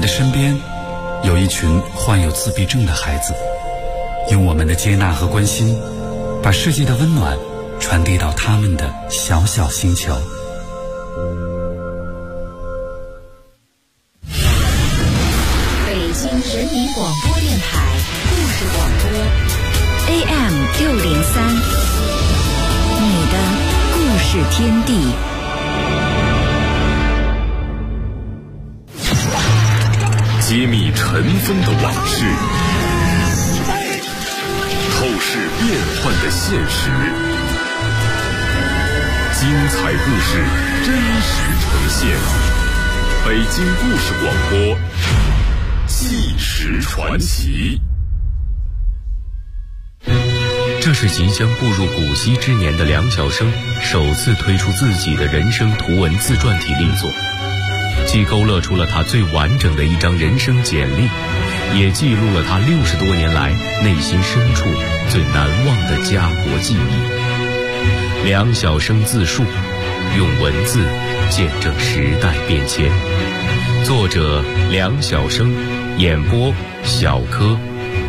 的身边有一群患有自闭症的孩子，用我们的接纳和关心，把世界的温暖传递到他们的小小星球。 北京人民广播电台故事广播 AM603，你的故事天地。 揭秘尘封的往事，透视变幻的现实，精彩故事真实呈现。北京故事广播，纪实传奇。 这是即将步入古稀之年的梁晓声首次推出自己的人生图文自传体力作，既勾勒出了他最完整的一张人生简历，也记录了他60多年来内心深处最难忘的家国记忆。梁晓声自述，用文字见证时代变迁。作者梁晓声，演播小柯。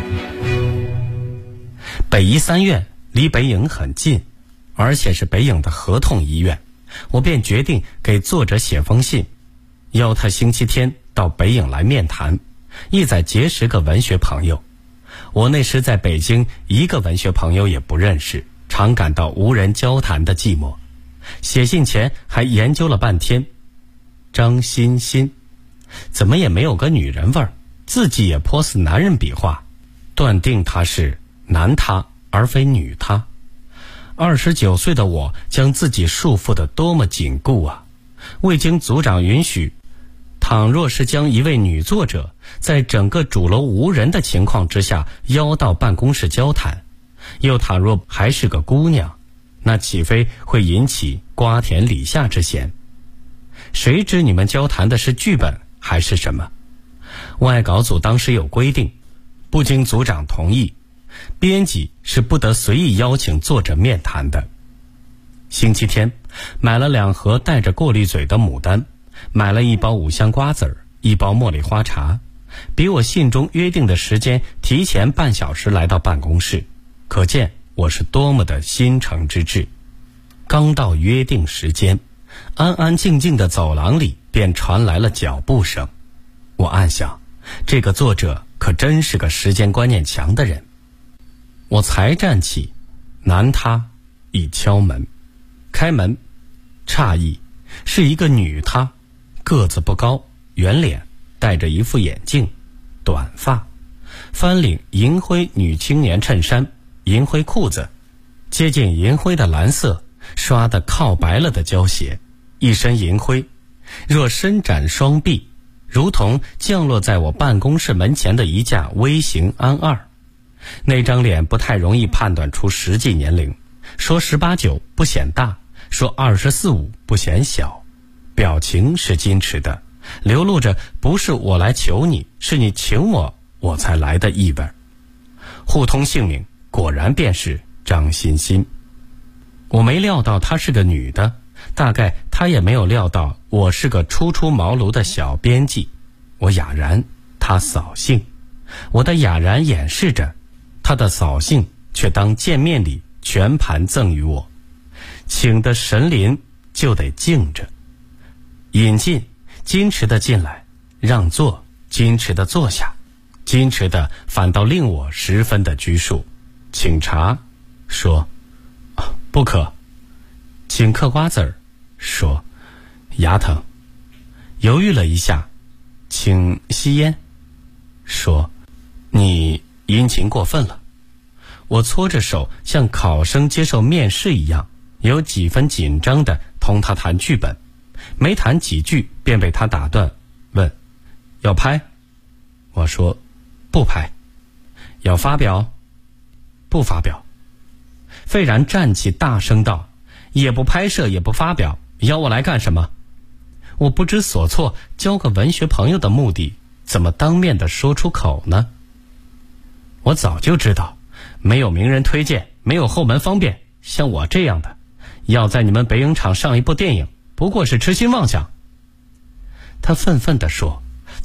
北医三院离北影很近，而且是北影的合同医院，我便决定给作者写封信，邀他星期天到北影来面谈，意在结识个文学朋友。我那时在北京一个文学朋友也不认识，常感到无人交谈的寂寞。写信前还研究了半天，张欣欣怎么也没有个女人味儿，字迹也颇似男人笔画，断定他是男他而非女他。29岁的我将自己束缚得多么紧固啊！未经组长允许，倘若是将一位女作者在整个主楼无人的情况之下邀到办公室交谈，又倘若还是个姑娘，那岂非会引起瓜田李下之嫌？谁知你们交谈的是剧本还是什么？外稿组当时有规定，不经组长同意，编辑是不得随意邀请作者面谈的。星期天买了2盒带着过滤嘴的牡丹，买了1包5香瓜子儿，1包茉莉花茶，比我信中约定的时间提前半小时来到办公室，可见我是多么的心诚之至。刚到约定时间，安安静静的走廊里便传来了脚步声。我暗想，这个作者可真是个时间观念强的人。我才站起，男他已敲门。开门，诧异，是一个女他，个子不高，圆脸，戴着一副眼镜，短发，翻领银灰女青年衬衫，银灰裤子，接近银灰的蓝色刷得靠白了的胶鞋，一身银灰，若伸展双臂，如同降落在我办公室门前的一架微型安2。那张脸不太容易判断出实际年龄，说18、9不显大，说24、5不显小。表情是矜持的，流露着不是我来求你，是你请我，我才来的意味。互通姓名，果然便是张欣欣。我没料到她是个女的，大概她也没有料到我是个初出茅庐的小编辑。我哑然，她扫兴。我的哑然掩饰着，她的扫兴却当见面礼全盘赠予我。请的神临就得敬着，引进，矜持的进来，让座，矜持的坐下，矜持的反倒令我十分的拘束。请茶，说不可。请嗑瓜子儿，说牙疼。犹豫了一下，请吸烟，说你殷勤过分了。我搓着手，像考生接受面试一样，有几分紧张地同他谈剧本，没谈几句便被他打断，问要拍？我说不拍。要发表？不发表。费然站起大声道，也不拍摄也不发表，邀我来干什么？我不知所措，交个文学朋友的目的怎么当面的说出口呢？我早就知道，没有名人推荐，没有后门方便，像我这样的要在你们北影厂上一部电影，不过是痴心妄想。他愤愤地说，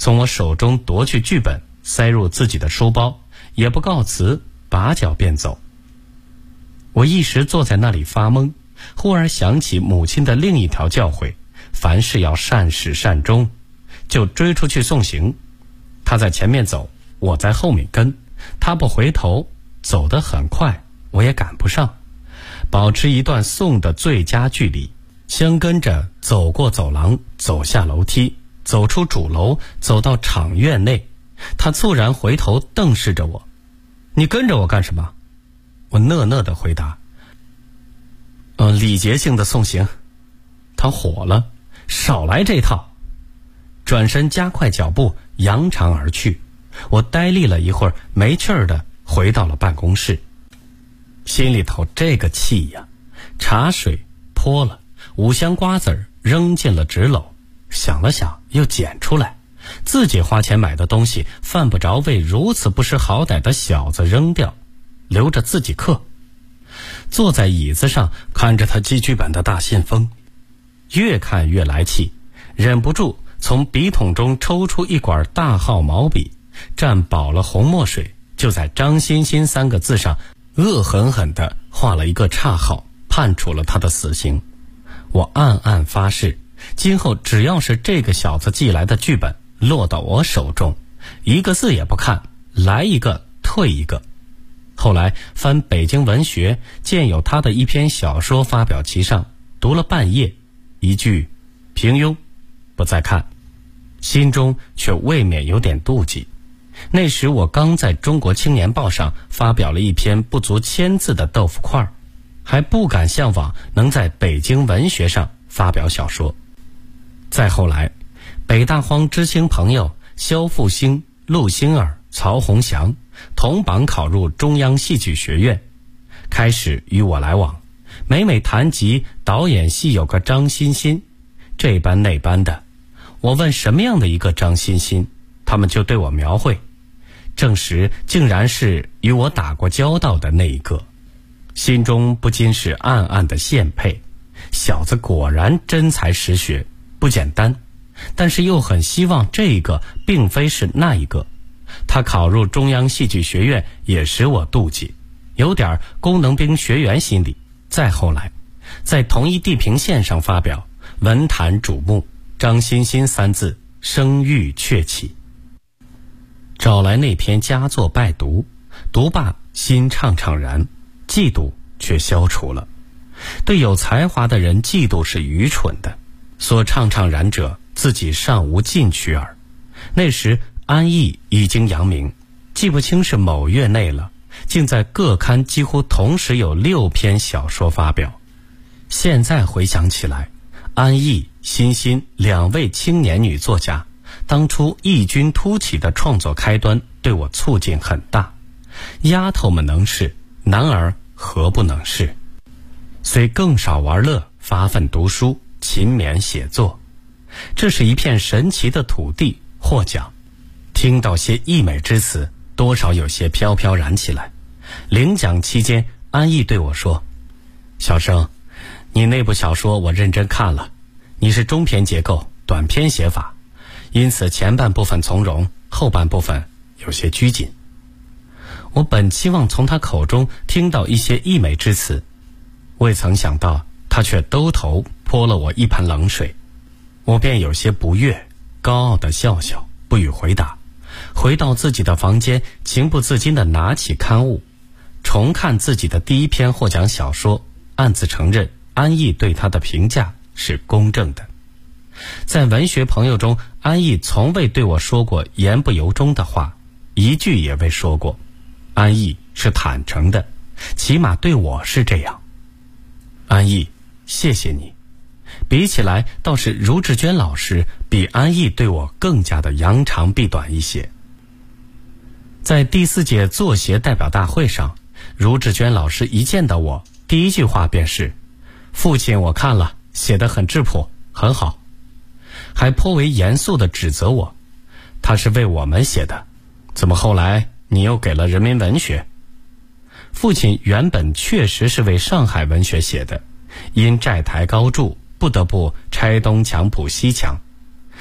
从我手中夺去剧本，塞入自己的书包，也不告辞，拔脚便走。我一时坐在那里发懵，忽而想起母亲的另一条教诲，凡事要善始善终，就追出去送行。他在前面走，我在后面跟，他不回头，走得很快，我也赶不上，保持一段送的最佳距离，相跟着走过走廊，走下楼梯，走出主楼，走到场院内。他猝然回头瞪视着我：你跟着我干什么？我讷讷地回答：礼节性的送行。他火了：少来这套！转身加快脚步，扬长而去。我呆立了一会儿，没气儿地回到了办公室，心里头这个气呀！茶水泼了，5箱瓜子儿扔进了纸篓，想了想又捡出来，自己花钱买的东西犯不着为如此不识好歹的小子扔掉，留着自己嗑。坐在椅子上看着他记剧本的大信封，越看越来气，忍不住从笔筒中抽出一管大号毛笔，蘸饱了红墨水，就在张欣欣3个字上恶狠狠地画了一个岔号，判处了他的死刑。我暗暗发誓，今后只要是这个小子寄来的剧本落到我手中，一个字也不看，来一个退一个。后来翻北京文学，见有他的一篇小说发表其上，读了半页，一句平庸，不再看，心中却未免有点妒忌。那时我刚在中国青年报上发表了一篇不足1000字的豆腐块，还不敢向往能在北京文学上发表小说。再后来，北大荒知青朋友肖复兴、陆星儿、曹洪祥同榜考入中央戏剧学院，开始与我来往，每每谈及导演系有个张欣欣，这般那般的。我问什么样的一个张欣欣，他们就对我描绘，证实竟然是与我打过交道的那一个，心中不禁是暗暗的羡佩，小子果然真才实学，不简单，但是又很希望这一个并非是那一个。他考入中央戏剧学院也使我妒忌，有点功能兵学员心理。再后来，在同一地平线上发表，文坛瞩目，张欣欣3字声誉鹊起。找来那篇佳作拜读，读罢心怅怅然，嫉妒却消除了。对有才华的人嫉妒是愚蠢的，所怅怅然者自己尚无进取耳。那时安逸已经扬名，记不清是某月内了，竟在各刊几乎同时有6篇小说发表。现在回想起来，安逸、欣欣2位青年女作家，当初异军突起的创作开端对我促进很大。丫头们能是，男儿何不能是？虽更少玩乐，发奋读书，勤勉写作。这是一片神奇的土地，获奖。听到些溢美之词，多少有些飘飘然起来。领奖期间，安逸对我说：小生，你那部小说我认真看了，你是中篇结构，短篇写法，因此前半部分从容，后半部分有些拘谨。我本期望从他口中听到一些溢美之词，未曾想到他却兜头泼了我一盆冷水。我便有些不悦，高傲地笑笑，不予回答。回到自己的房间，情不自禁地拿起刊物，重看自己的第1篇获奖小说，暗自承认安逸对他的评价是公正的。在文学朋友中，安逸从未对我说过言不由衷的话，一句也未说过。安逸是坦诚的，起码对我是这样。安逸，谢谢你。比起来，倒是茹志娟老师比安逸对我更加的扬长避短一些。在第4届作协代表大会上，茹志娟老师一见到我，第一句话便是：父亲我看了，写得很质朴，很好。还颇为严肃地指责我，他是为我们写的，怎么后来你又给了人民文学？父亲原本确实是为上海文学写的，因债台高筑，不得不拆东墙补西墙。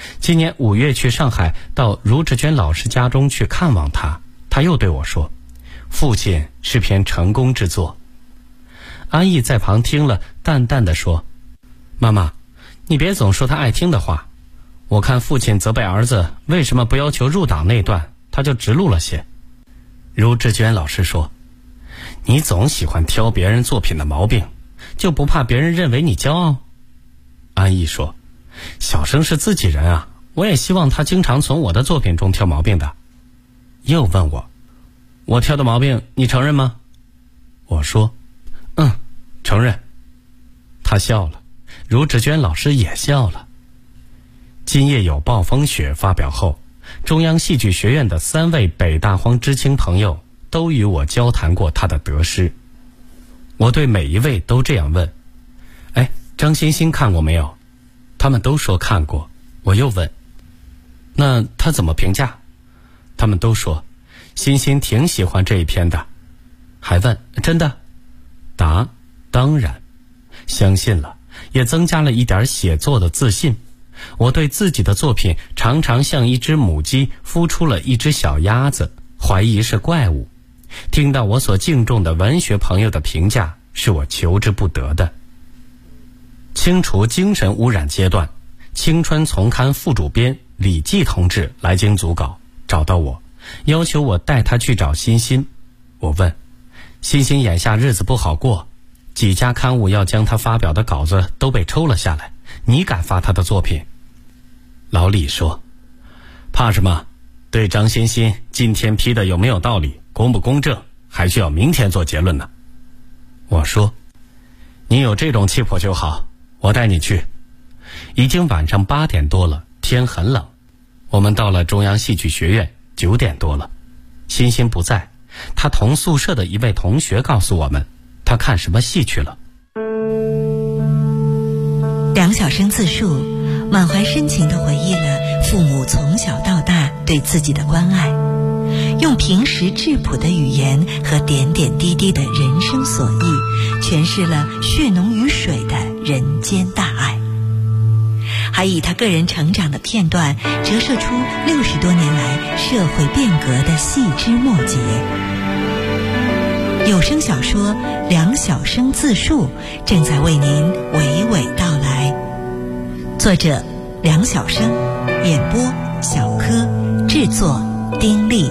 今年5月去上海到茹志娟老师家中去看望他，他又对我说，父亲是篇成功之作。安逸在旁听了，淡淡地说，妈妈，你别总说他爱听的话。我看父亲责备儿子为什么不要求入党那段，他就直路了些。茹志娟老师说，你总喜欢挑别人作品的毛病，就不怕别人认为你骄傲？安逸说，小生是自己人啊，我也希望他经常从我的作品中挑毛病的。又问我挑的毛病你承认吗？我说承认。他笑了，茹志娟老师也笑了。今夜有暴风雪发表后，中央戏剧学院的3位北大荒知青朋友都与我交谈过他的得失。我对每一位都这样问，张欣欣看过没有？他们都说看过。我又问，那他怎么评价？他们都说欣欣挺喜欢这一篇的。还问真的？答当然。相信了，也增加了一点写作的自信。我对自己的作品常常像一只母鸡孵出了一只小鸭子，怀疑是怪物。听到我所敬重的文学朋友的评价，是我求之不得的。清除精神污染阶段，青春丛刊副主编李济同志来京组稿，找到我，要求我带他去找欣欣。我问，欣欣眼下日子不好过，几家刊物要将他发表的稿子都被抽了下来，你敢发他的作品？老李说，怕什么？对张欣欣今天批的有没有道理，公不公正，还需要明天做结论呢。我说，你有这种气魄就好，我带你去。已经晚上8点多了，天很冷。我们到了中央戏剧学院，9点多了。欣欣不在，他同宿舍的一位同学告诉我们，他看什么戏去了。 梁晓声自述，满怀深情地回忆了父母从小到大对自己的关爱，用平实质朴的语言和点点滴滴的人生所忆，诠释了血浓于水的人间大爱，还以他个人成长的片段折射出60多年来社会变革的细枝末节。有声小说《梁晓声自述》正在为您娓娓道来，作者梁晓声，演播小柯，制作丁力。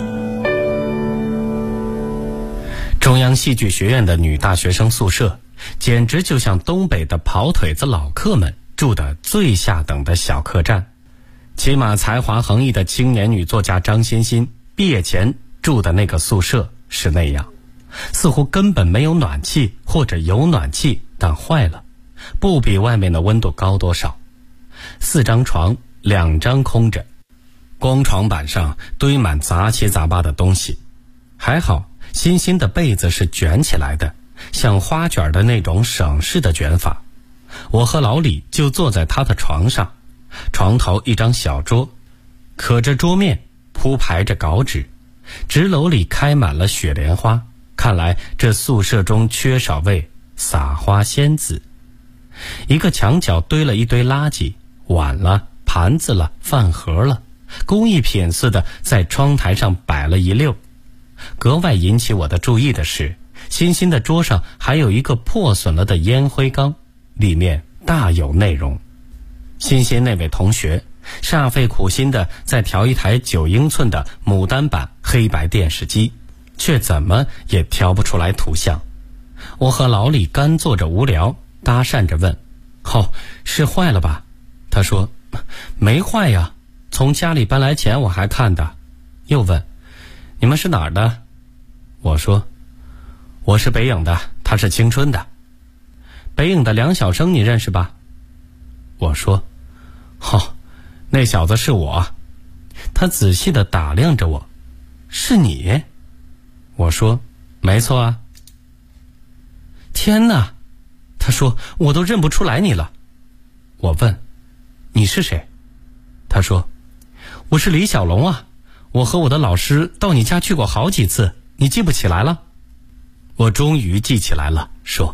中央戏剧学院的女大学生宿舍，简直就像东北的跑腿子老客们住的最下等的小客栈。起码才华横溢的青年女作家张欣欣毕业前住的那个宿舍是那样，似乎根本没有暖气，或者有暖气但坏了，不比外面的温度高多少。4张床，2张空着，光床板上堆满杂七杂八的东西。还好欣欣的被子是卷起来的，像花卷的那种省事的卷法。我和老李就坐在他的床上，床头一张小桌，可着桌面铺排着稿纸，纸篓里开满了雪莲花，看来这宿舍中缺少位撒花仙子。一个墙角堆了一堆垃圾，碗了，盘子了，饭盒了，工艺品似的在窗台上摆了一溜。格外引起我的注意的是，欣欣的桌上还有一个破损了的烟灰缸，里面大有内容。欣欣那位同学煞费苦心的在调一台9英寸的牡丹版黑白电视机，却怎么也调不出来图像。我和老李干坐着无聊，搭讪着问，是坏了吧？他说，没坏呀，从家里搬来前我还看的。又问，你们是哪儿的？我说，我是北影的，他是青春的。北影的梁晓声你认识吧？我说，那小子是我。他仔细地打量着我，是你？我说，没错啊。天哪，他说，我都认不出来你了。我问，你是谁？他说，我是李小龙啊，我和我的老师到你家去过好几次，你记不起来了？我终于记起来了，说，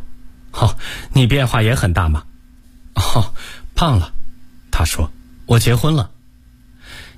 你变化也很大嘛。胖了。他说，我结婚了，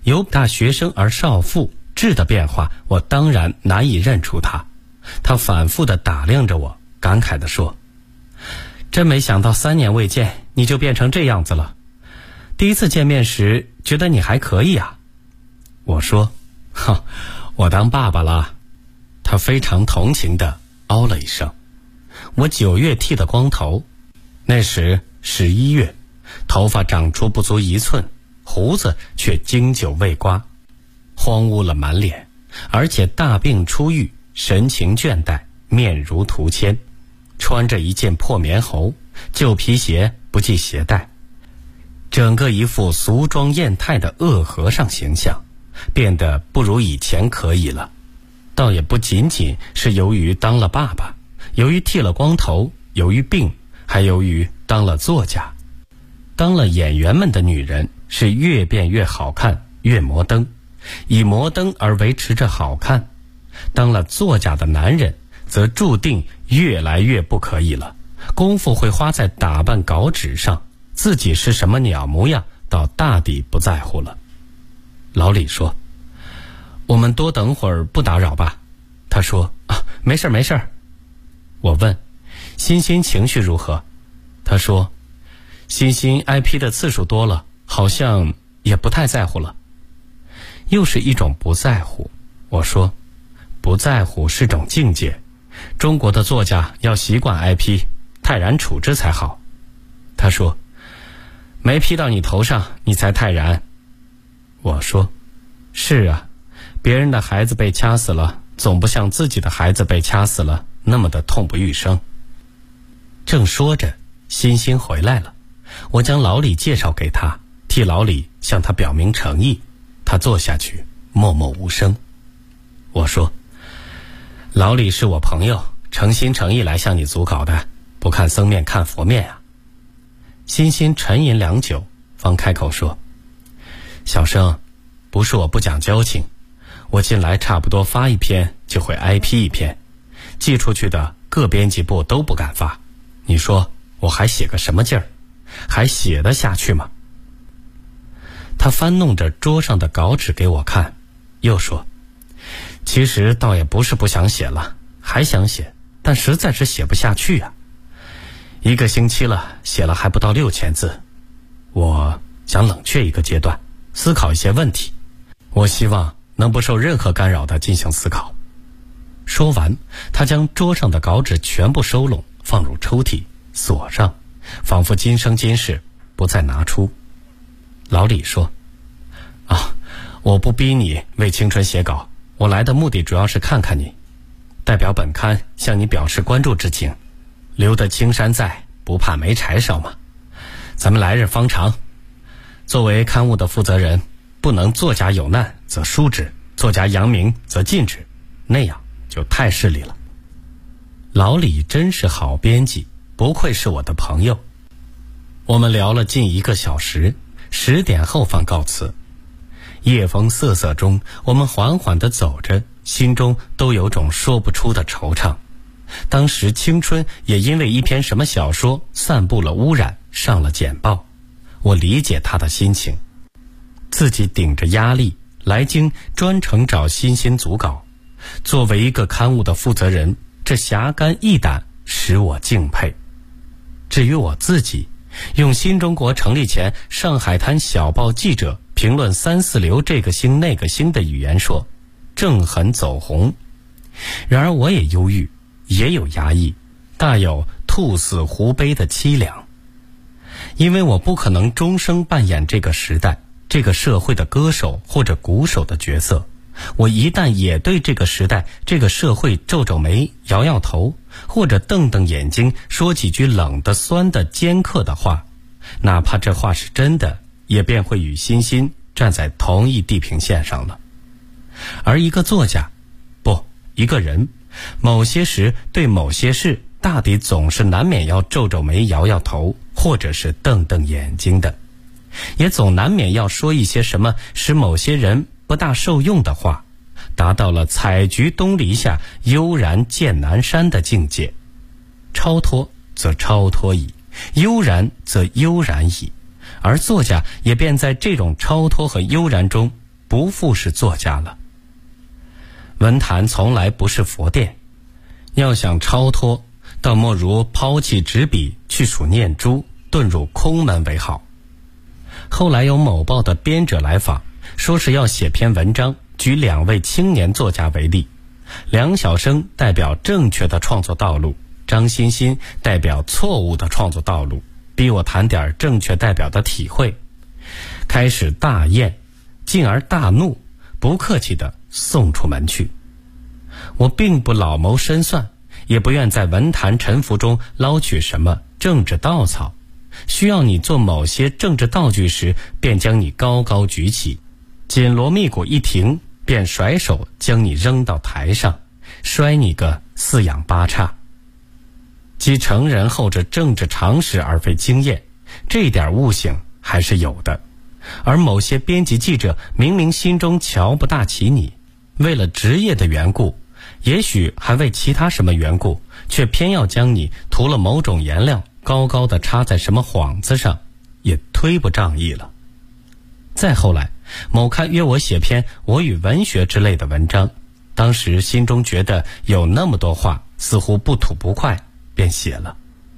由大学生而少妇质的变化，我当然难以认出他。他反复地打量着我，感慨地说：真没想到3年未见，你就变成这样子了。第一次见面时，觉得你还可以啊。我说：我当爸爸了。他非常同情地哦了一声。我9月剃的光头，那时11月，头发长出不足1寸，胡子却经久未刮，荒芜了满脸，而且大病初愈，神情倦怠，面如涂铅，穿着一件破棉猴，旧皮鞋不系鞋带，整个一副俗装艳态的恶和尚形象，变得不如以前可以了。倒也不仅仅是由于当了爸爸，由于剃了光头，由于病，还由于当了作家。当了演员们的女人是越变越好看，越摩登，以摩登而维持着好看。当了作家的男人则注定越来越不可以了，功夫会花在打扮稿纸上，自己是什么鸟模样倒大抵不在乎了。老李说：我们多等会儿不打扰吧。他说：没事没事。我问：欣欣情绪如何？他说：欣欣 IP 的次数多了，好像也不太在乎了。又是一种不在乎。我说：不在乎是种境界，中国的作家要习惯 IP， 泰然处之才好。他说：没批到你头上，你才泰然。我说：是啊，别人的孩子被掐死了，总不像自己的孩子被掐死了那么的痛不欲生。正说着，欣欣回来了，我将老李介绍给他，替老李向他表明诚意。他坐下去，默默无声。我说：老李是我朋友，诚心诚意来向你组稿的，不看僧面看佛面啊。欣欣沉吟良久，方开口说：小生，不是我不讲交情，我近来差不多发一篇就会IP一篇，寄出去的各编辑部都不敢发，你说我还写个什么劲儿？还写得下去吗？他翻弄着桌上的稿纸给我看，又说：其实倒也不是不想写了，还想写，但实在是写不下去啊。1个星期了，写了还不到6000字。我想冷却一个阶段，思考一些问题，我希望能不受任何干扰地进行思考。说完，他将桌上的稿纸全部收拢，放入抽屉，锁上，仿佛今生今世不再拿出。老李说：我不逼你为青春写稿，我来的目的主要是看看你，代表本刊向你表示关注之情。留得青山在，不怕没柴烧嘛。咱们来日方长。作为刊物的负责人，不能作家有难则疏之，作家扬名则禁之，那样就太势利了。老李真是好编辑，不愧是我的朋友。我们聊了近1个小时，10点后方告辞。夜风瑟瑟中，我们缓缓地走着，心中都有种说不出的惆怅。当时青春也因为一篇什么小说散布了污染，上了简报。我理解他的心情，自己顶着压力来京专程找欣欣组稿。作为一个刊物的负责人，这侠肝义胆使我敬佩。至于我自己，用新中国成立前上海滩小报记者评论3、4流这个星那个星的语言说，正狠走红。然而我也忧郁，也有压抑，大有兔死狐悲的凄凉。因为我不可能终生扮演这个时代、这个社会的歌手或者鼓手的角色。我一旦也对这个时代、这个社会皱皱眉、摇摇头，或者瞪瞪眼睛，说几句冷的、酸的、尖刻的话，哪怕这话是真的，也便会与欣欣站在同一地平线上了。而一个作家，不，一个人，某些时对某些事，大抵总是难免要皱皱眉、摇摇头，或者是瞪瞪眼睛的，也总难免要说一些什么使某些人不大受用的话，达到了采菊东篱下，悠然见南山的境界。超脱则超脱矣，悠然则悠然矣，而作家也便在这种超脱和悠然中不复是作家了。文坛从来不是佛殿，要想超脱，倒莫如抛弃纸笔去数念珠，遁入空门为好。后来有某报的编者来访，说是要写篇文章，举2位青年作家为例，梁晓声代表正确的创作道路，张欣欣代表错误的创作道路，逼我谈点正确代表的体会。开始大厌，进而大怒，不客气地送出门去。我并不老谋深算，也不愿在文坛沉浮中捞取什么政治稻草，需要你做某些政治道具时，便将你高高举起，紧锣密鼓一停，便甩手将你扔到台上，摔你个四仰八叉。即成人后着政治常识而非经验，这一点悟性还是有的。而某些编辑记者明明心中瞧不大起你，为了职业的缘故，也许还为其他什么缘故，却偏要将你涂了某种颜料高高的插在什么幌子上，也忒不仗义了。再后来，某刊约我写篇我与文学之类的文章，当时心中觉得有那么多话似乎不吐不快，便写了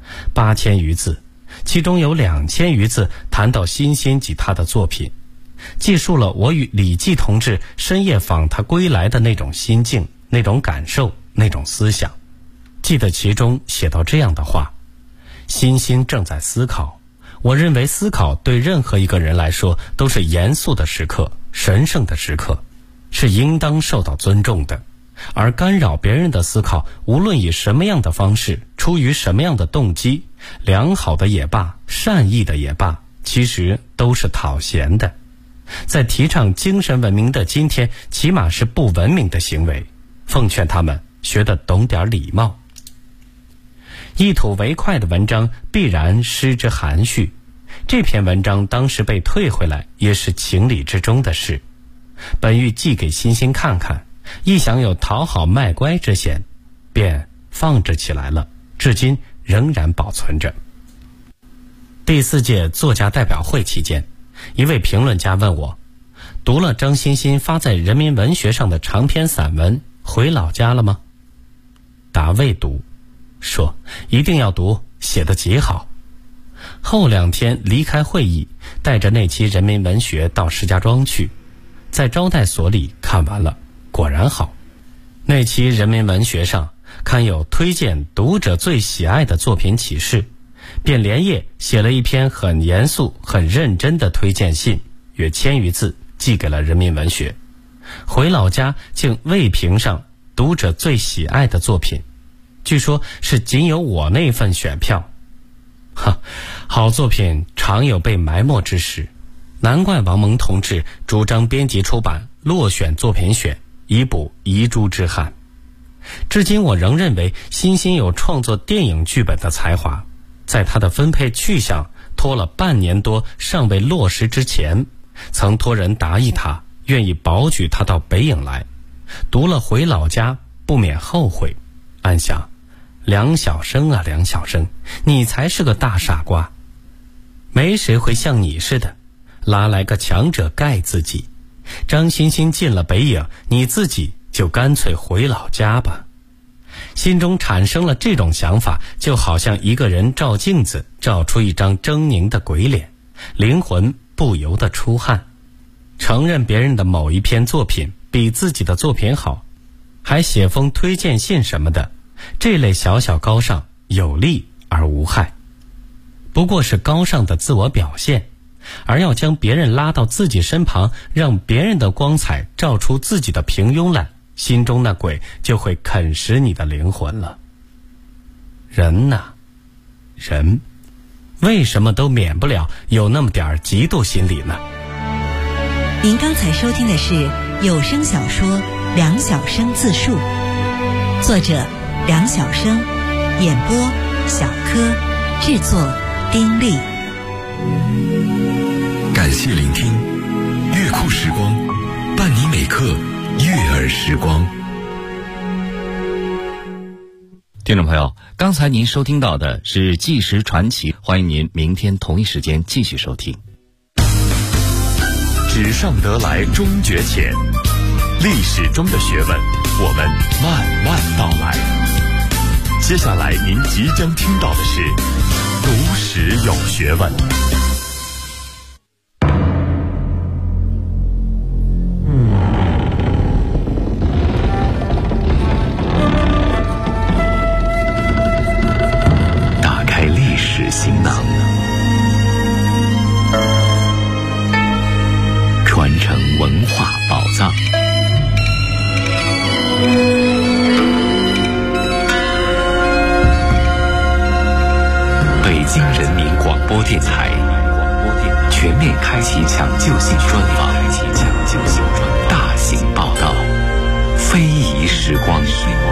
8000余字，其中有2000余字谈到欣欣及他的作品，记述了我与李济同志深夜访他归来的那种心境，那种感受，那种思想。记得其中写到这样的话：欣欣正在思考，我认为思考对任何一个人来说都是严肃的时刻，神圣的时刻，是应当受到尊重的。而干扰别人的思考，无论以什么样的方式，出于什么样的动机，良好的也罢，善意的也罢，其实都是讨嫌的。在提倡精神文明的今天，起码是不文明的行为。奉劝他们学得懂点礼貌。一吐为快的文章必然失之含蓄，这篇文章当时被退回来也是情理之中的事。本欲寄给欣欣看看，一想有讨好卖乖之嫌，便放置起来了，至今仍然保存着。第4届作家代表会期间，一位评论家问我，读了张欣欣发在人民文学上的长篇散文回老家了吗？答未读，说一定要读，写得极好。后2天离开会议，带着那期人民文学到石家庄去，在招待所里看完了，果然好。那期人民文学上刊有推荐读者最喜爱的作品启事，便连夜写了一篇很严肃很认真的推荐信，约1000余字，寄给了人民文学。回老家竟未评上读者最喜爱的作品，据说是仅有我那份选票。好作品常有被埋没之时，难怪王蒙同志主张编辑出版落选作品选，以补遗珠之憾。至今我仍认为欣欣有创作电影剧本的才华，在他的分配去向拖了半年多尚未落实之前，曾托人答应他，愿意保举他到北影来。读了回老家，不免后悔，暗想，梁晓声啊梁晓声，你才是个大傻瓜，没谁会像你似的拉来个强者盖自己。张欣欣进了北影，你自己就干脆回老家吧。心中产生了这种想法，就好像一个人照镜子照出一张狰狞的鬼脸，灵魂不由得出汗。承认别人的某一篇作品比自己的作品好，还写封推荐信什么的，这类小小高尚有利而无害，不过是高尚的自我表现。而要将别人拉到自己身旁，让别人的光彩照出自己的平庸来，心中那鬼就会啃食你的灵魂了。人呐，人为什么都免不了有那么点嫉妒心理呢？ 您刚才收听的是有声小说《梁晓声自述》，作者梁晓声，演播小柯，制作丁力。 感谢聆听，乐库时光，伴你每刻悦耳时光。 听众朋友，刚才您收听到的是纪实传奇，欢迎您明天同一时间继续收听。 纸上得来终觉浅，历史中的学问，我们慢慢道来。接下来您即将听到的是读史有学问。 打开历史行囊，传承文化宝藏。北京人民广播电台全面开启抢救性专访，大型报道，非遗时光。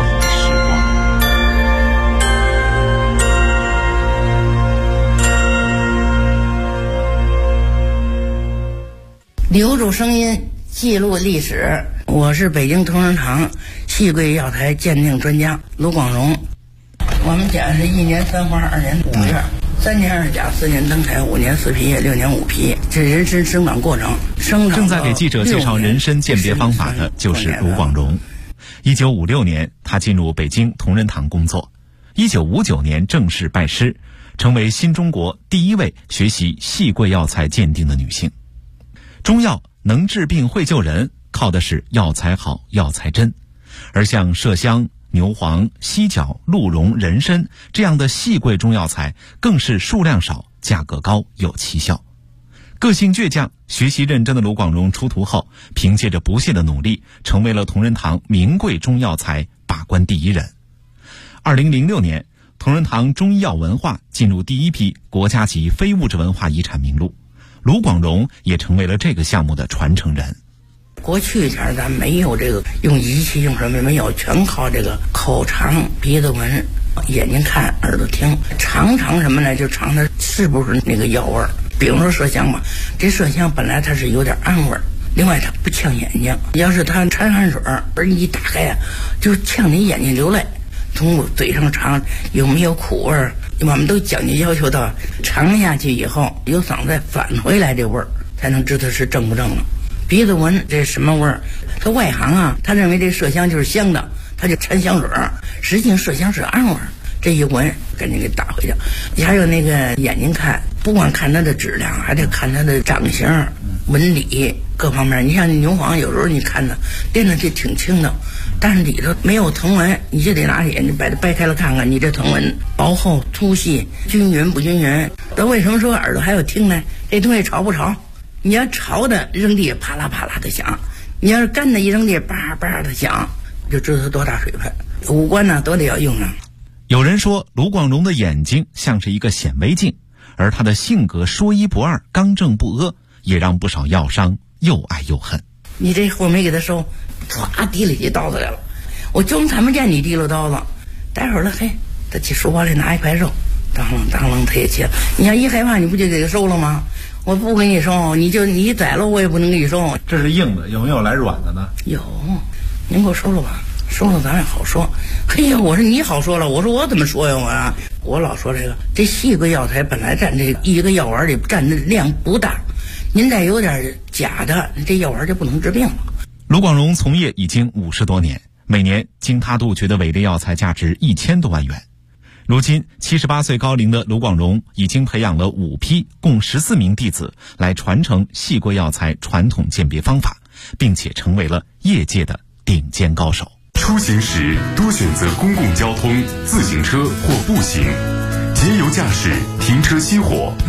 留住声音，记录历史。我是北京同仁堂戏柜药材鉴定专家卢广荣。我们讲是1年3花2年5月，3年2甲4年登台5年4批6年5批，这人参生长过程。 正在给记者介绍人参鉴别方法的就是卢广荣。1956年，他进入北京同仁堂工作。1959年正式拜师，成为新中国第一位学习戏柜药材鉴定的女性。中药能治病会救人，靠的是药材好药材真，而像麝香、牛黄、犀角、鹿茸、人参这样的细贵中药材更是数量少、价格高、有奇效。个性倔强、学习认真的卢广荣出徒后，凭借着不懈的努力，成为了同仁堂名贵中药材把关第一人。2006年，同仁堂中医药文化进入第一批国家级非物质文化遗产名录，卢广荣也成为了这个项目的传承人。 过去前咱没有这个用仪器用什么没有，全靠这个口尝、鼻子闻、眼睛看、耳朵听，尝什么呢？就尝它是不是那个药味儿。比如说麝香吧，这麝香本来它是有点暗味儿，另外它不呛眼睛，要是它掺汗水而你一打开啊，就呛你眼睛流泪。从嘴上尝有没有苦味儿，我们都讲究要求到尝下去以后由嗓子再返回来这味儿，才能知道是正不正了。鼻子闻这什么味儿？他外行啊，他认为这麝香就是香的，他就掺香水，实际上麝香是暗味儿。这一闻赶紧给打回去。还有那个眼睛看，不光看它的质量，还得看它的长形、纹理各方面。你像牛黄，有时候你看它练的就挺轻的，但是里头没有藤纹，你就得拿眼睛把它掰开了看看，你这藤纹薄厚、粗细、均匀不均匀。那为什么说耳朵还有听呢？这东西潮不潮？你要潮的扔地啪啦啪啦的响，你要是干的一扔地叭叭的响，就知道它多大水分。五官呢都得要用上。 有人说卢广荣的眼睛像是一个显微镜，而他的性格说一不二、刚正不阿，也让不少药商又爱又恨。 你这货没给他收，唰提了起刀子来了，我就他们见你提了刀子，待会儿了，嘿，他去书包里拿一块肉，当啷他也切了。你要一害怕，你不就给他收了吗？我不给你收，你一宰了，我也不能给你收。 这是硬的，有没有来软的呢？ 有，您给我收了吧。收了咱也好说。嘿呀，我说你好说了，我说我怎么说呀？我老说这细个药材本来占这一个药丸里占的量不大，您再有点假的，这药丸就不能治病了。 卢广荣从业已经50多年，每年经他杜绝的伪劣药材价值1000多万元。如今78岁高龄的卢广荣已经培养了5批共14名弟子来传承细贵药材传统鉴别方法，并且成为了业界的顶尖高手。 出行时多选择公共交通、自行车或步行，节油驾驶，停车熄火。